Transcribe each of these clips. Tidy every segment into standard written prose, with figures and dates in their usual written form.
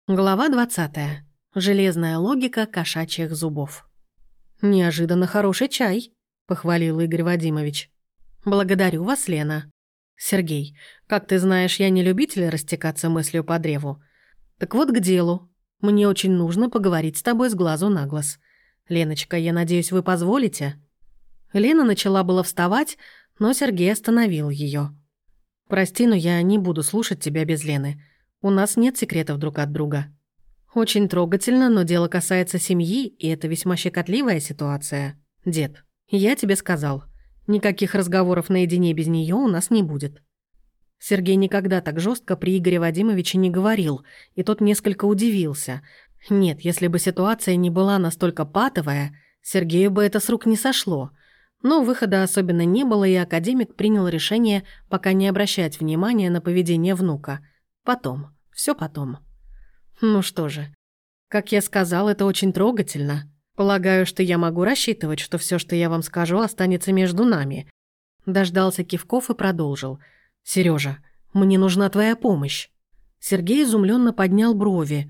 Глава 20. Железная логика кошачьих зубов. «Неожиданно хороший чай», — похвалил Игорь Вадимович. «Благодарю вас, Лена». «Сергей, как ты знаешь, я не любитель растекаться мыслью по древу. Так вот к делу. Мне очень нужно поговорить с тобой с глазу на глаз. Леночка, я надеюсь, вы позволите?» Лена начала было вставать, но Сергей остановил ее. «Прости, но я не буду слушать тебя без Лены. У нас нет секретов друг от друга». «Очень трогательно, но дело касается семьи, и это весьма щекотливая ситуация. Дед, я тебе сказал, никаких разговоров наедине без нее у нас не будет». Сергей никогда так жестко при Игоре Вадимовиче не говорил, и тот несколько удивился. Нет, если бы ситуация не была настолько патовая, Сергею бы это с рук не сошло. Но выхода особенно не было, и академик принял решение пока не обращать внимания на поведение внука. Потом, все потом. Ну что же, как я сказал, это очень трогательно. Полагаю, что я могу рассчитывать, что все, что я вам скажу, останется между нами. Дождался кивков и продолжил. Сережа, мне нужна твоя помощь. Сергей изумленно поднял брови.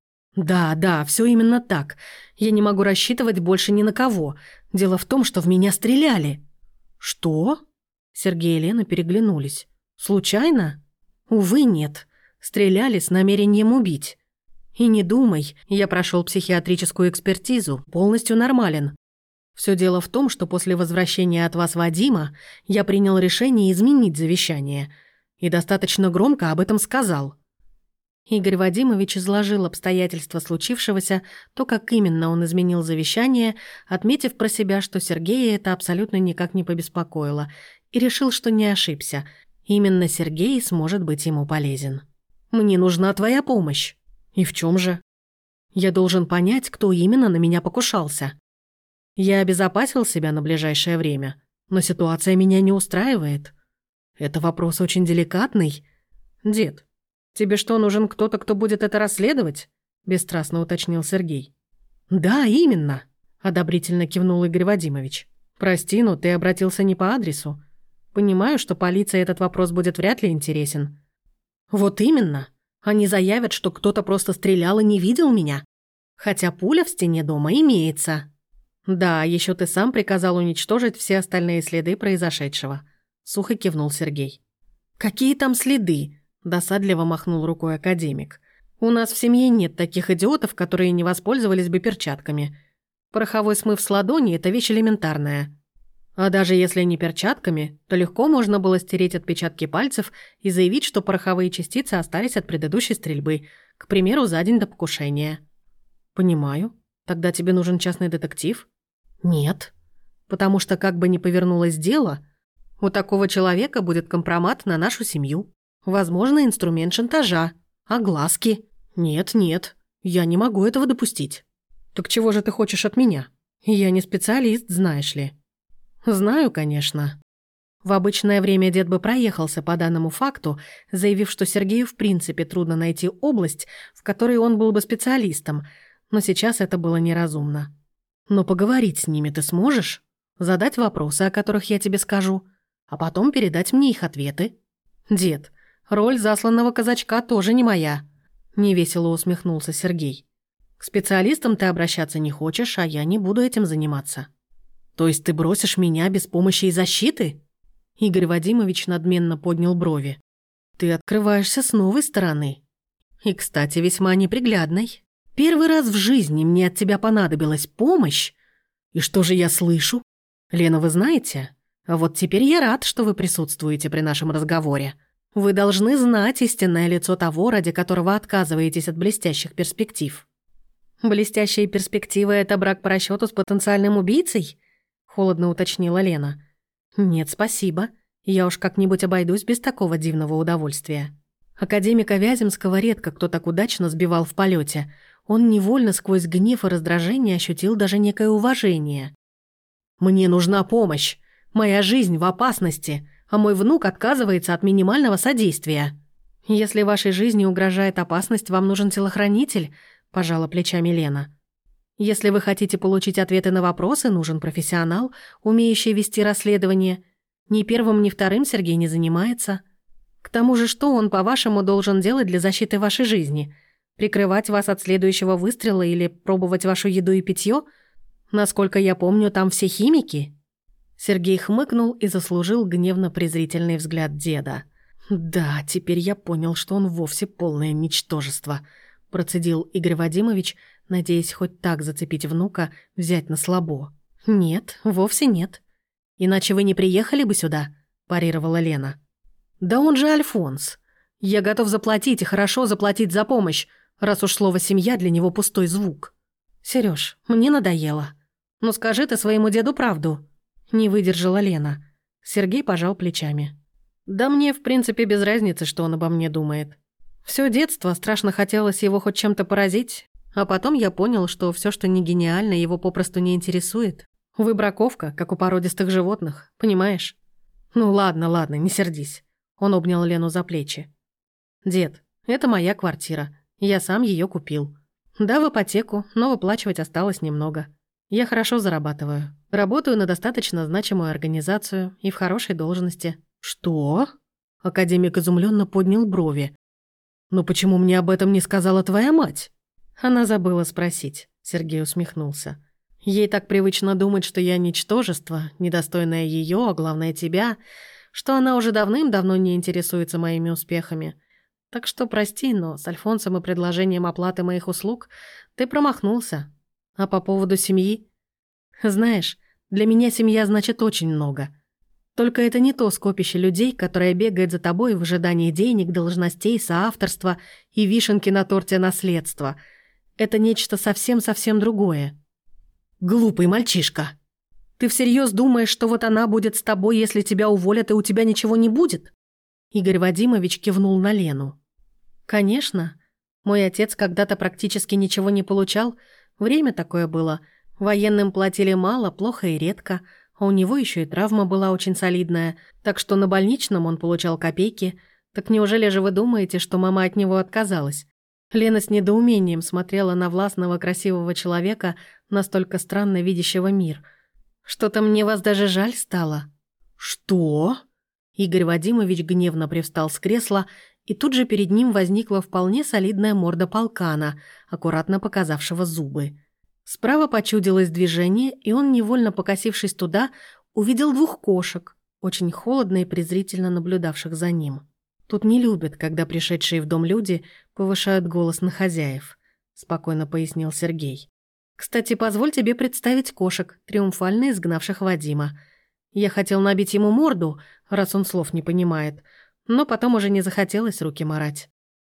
Да, все именно так. Я не могу рассчитывать больше ни на кого. Дело в том, что в меня стреляли. Что? Сергей и Лена переглянулись. Случайно? Увы, нет. Стреляли с намерением убить. И не думай, я прошел психиатрическую экспертизу, полностью нормален. Все дело в том, что после возвращения от вас Вадима я принял решение изменить завещание и достаточно громко об этом сказал. Игорь Вадимович изложил обстоятельства случившегося, то, как именно он изменил завещание, отметив про себя, что Сергея это абсолютно никак не побеспокоило, и решил, что не ошибся. Именно Сергей сможет быть ему полезен. «Мне нужна твоя помощь». «И в чем же?» «Я должен понять, кто именно на меня покушался. Я обезопасил себя на ближайшее время, но ситуация меня не устраивает. Это вопрос очень деликатный. Дед, тебе что, нужен кто-то, кто будет это расследовать?» Бесстрастно уточнил Сергей. «Да, именно», — одобрительно кивнул Игорь Вадимович. «Прости, но ты обратился не по адресу. Понимаю, что полиции этот вопрос будет вряд ли интересен». «Вот именно. Они заявят, что кто-то просто стрелял и не видел меня. Хотя пуля в стене дома имеется». «Да, еще ты сам приказал уничтожить все остальные следы произошедшего», — сухо кивнул Сергей. «Какие там следы?» — досадливо махнул рукой академик. «У нас в семье нет таких идиотов, которые не воспользовались бы перчатками. Пороховой смыв с ладони — это вещь элементарная. А даже если не перчатками, то легко можно было стереть отпечатки пальцев и заявить, что пороховые частицы остались от предыдущей стрельбы, к примеру, за день до покушения». «Понимаю. Тогда тебе нужен частный детектив?» «Нет. Потому что, как бы ни повернулось дело, у такого человека будет компромат на нашу семью. Возможно, инструмент шантажа. Огласки. Нет, я не могу этого допустить». «Так чего же ты хочешь от меня? Я не специалист, знаешь ли». «Знаю, конечно». В обычное время дед бы проехался по данному факту, заявив, что Сергею в принципе трудно найти область, в которой он был бы специалистом, но сейчас это было неразумно. «Но поговорить с ними ты сможешь? Задать вопросы, о которых я тебе скажу, а потом передать мне их ответы?» «Дед, роль засланного казачка тоже не моя», — невесело усмехнулся Сергей. «К специалистам ты обращаться не хочешь, а я не буду этим заниматься». «То есть ты бросишь меня без помощи и защиты?» Игорь Вадимович надменно поднял брови. «Ты открываешься с новой стороны. И, кстати, весьма неприглядной. Первый раз в жизни мне от тебя понадобилась помощь. И что же я слышу? Лена, вы знаете? А вот теперь я рад, что вы присутствуете при нашем разговоре. Вы должны знать истинное лицо того, ради которого отказываетесь от блестящих перспектив». «Блестящие перспективы — это брак по расчету с потенциальным убийцей?» — холодно уточнила Лена. «Нет, спасибо. Я уж как-нибудь обойдусь без такого дивного удовольствия». Академика Вяземского редко кто так удачно сбивал в полете. Он невольно сквозь гнев и раздражение ощутил даже некое уважение. «Мне нужна помощь. Моя жизнь в опасности, а мой внук отказывается от минимального содействия». «Если вашей жизни угрожает опасность, вам нужен телохранитель», – пожала плечами Лена. «Если вы хотите получить ответы на вопросы, нужен профессионал, умеющий вести расследование. Ни первым, ни вторым Сергей не занимается. К тому же, что он, по-вашему, должен делать для защиты вашей жизни? Прикрывать вас от следующего выстрела или пробовать вашу еду и питье? Насколько я помню, там все химики». Сергей хмыкнул и заслужил гневно-презрительный взгляд деда. «Да, теперь я понял, что он вовсе полное ничтожество», – процедил Игорь Вадимович, надеясь хоть так зацепить внука, взять на слабо. «Нет, вовсе нет. Иначе вы не приехали бы сюда», – парировала Лена. «Да он же Альфонс. Я готов заплатить и хорошо заплатить за помощь, раз уж слово «семья» для него пустой звук. Серёж, мне надоело. Ну скажи ты своему деду правду». Не выдержала Лена. Сергей пожал плечами. «Да мне, в принципе, без разницы, что он обо мне думает. Всё детство страшно хотелось его хоть чем-то поразить, а потом я понял, что всё, что не гениально, его попросту не интересует. Выбраковка, как у породистых животных, понимаешь? Ну ладно, не сердись». Он обнял Лену за плечи. «Дед, это моя квартира. Я сам её купил. Да, в ипотеку, но выплачивать осталось немного. Я хорошо зарабатываю. Работаю на достаточно значимую организацию и в хорошей должности». «Что?» Академик изумленно поднял брови. «Но почему мне об этом не сказала твоя мать?» Она забыла спросить. Сергей усмехнулся. «Ей так привычно думать, что я ничтожество, недостойное её, а главное тебя, что она уже давным-давно не интересуется моими успехами. Так что прости, но с Альфонсом и предложением оплаты моих услуг ты промахнулся. А по поводу семьи? Знаешь, для меня семья значит очень много. Только это не то скопище людей, которое бегает за тобой в ожидании денег, должностей, соавторства и вишенки на торте наследства. Это нечто совсем-совсем другое. Глупый мальчишка. Ты всерьез думаешь, что вот она будет с тобой, если тебя уволят, и у тебя ничего не будет?» Игорь Вадимович кивнул на Лену. «Конечно. Мой отец когда-то практически ничего не получал. Время такое было. Военным платили мало, плохо и редко. А у него еще и травма была очень солидная. Так что на больничном он получал копейки. Так неужели же вы думаете, что мама от него отказалась?» Лена с недоумением смотрела на властного красивого человека, настолько странно видящего мир. «Что-то мне вас даже жаль стало». «Что?» Игорь Вадимович гневно привстал с кресла, и тут же перед ним возникла вполне солидная морда полкана, аккуратно показавшего зубы. Справа почудилось движение, и он, невольно покосившись туда, увидел 2 кошек, очень холодно и презрительно наблюдавших за ним. «Тут не любят, когда пришедшие в дом люди повышают голос на хозяев», – спокойно пояснил Сергей. «Кстати, позволь тебе представить кошек, триумфально изгнавших Вадима. Я хотел набить ему морду, раз он слов не понимает, но потом уже не захотелось руки марать».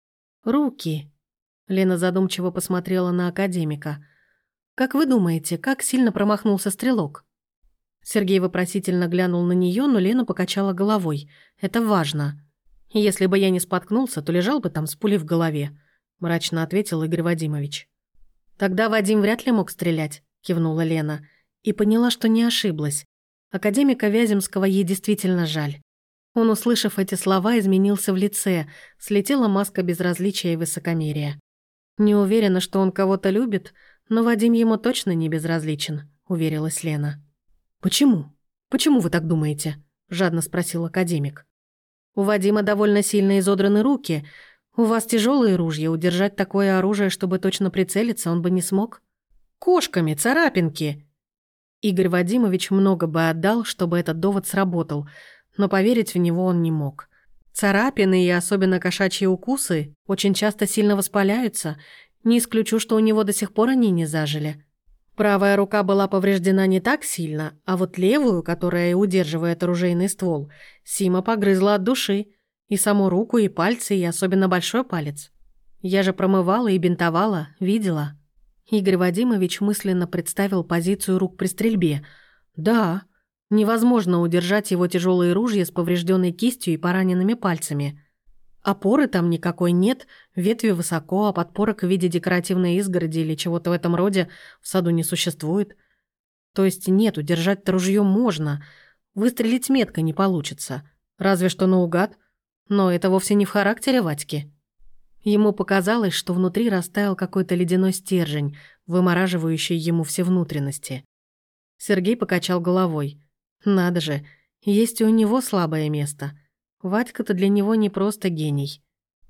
«Руки?» – Лена задумчиво посмотрела на академика. «Как вы думаете, как сильно промахнулся стрелок?» Сергей вопросительно глянул на нее, но Лена покачала головой. «Это важно. Если бы я не споткнулся, то лежал бы там с пулей в голове», – мрачно ответил Игорь Вадимович. «Тогда Вадим вряд ли мог стрелять», – кивнула Лена. И поняла, что не ошиблась. Академика Вяземского ей действительно жаль. Он, услышав эти слова, изменился в лице, слетела маска безразличия и высокомерия. «Не уверена, что он кого-то любит, но Вадим ему точно не безразличен», – уверилась Лена. «Почему? Почему вы так думаете?» – жадно спросил академик. «У Вадима довольно сильно изодраны руки. У вас тяжелые ружья, удержать такое оружие, чтобы точно прицелиться, он бы не смог. Кошками, царапинки!» Игорь Вадимович много бы отдал, чтобы этот довод сработал, но поверить в него он не мог. Царапины и особенно кошачьи укусы очень часто сильно воспаляются. Не исключу, что у него до сих пор они не зажили. Правая рука была повреждена не так сильно, а вот левую, которая и удерживает оружейный ствол, Сима погрызла от души. И саму руку, и пальцы, и особенно большой палец. Я же промывала и бинтовала, видела. Игорь Вадимович мысленно представил позицию рук при стрельбе. Да, невозможно удержать его тяжелые ружья с поврежденной кистью и пораненными пальцами. Опоры там никакой нет, ветви высоко, а подпорок в виде декоративной изгороди или чего-то в этом роде в саду не существует. То есть нет, удержать-то ружье можно, выстрелить метко не получится, разве что наугад, но это вовсе не в характере Вадьки. Ему показалось, что внутри растаял какой-то ледяной стержень, вымораживающий ему все внутренности. Сергей покачал головой. Надо же, есть и у него слабое место. Вадька-то для него не просто гений.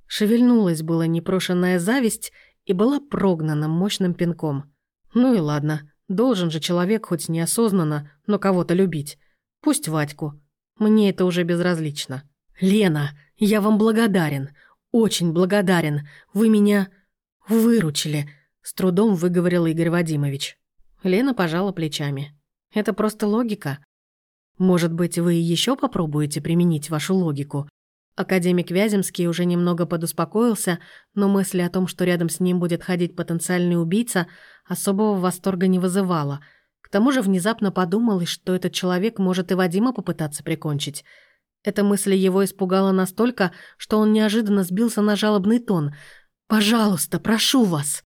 Шевельнулась была непрошенная зависть и была прогнана мощным пинком. Ну и ладно, должен же человек хоть неосознанно, но кого-то любить. Пусть Вадьку. Мне это уже безразлично. «Лена, я вам благодарен, очень благодарен. Вы меня выручили», — с трудом выговорил Игорь Вадимович. Лена пожала плечами. «Это просто логика. Может быть, вы еще попробуете применить вашу логику?» Академик Вяземский уже немного подуспокоился, но мысли о том, что рядом с ним будет ходить потенциальный убийца, особого восторга не вызывала. К тому же внезапно подумалось, что этот человек может и Вадима попытаться прикончить. Эта мысль его испугала настолько, что он неожиданно сбился на жалобный тон. «Пожалуйста, прошу вас!»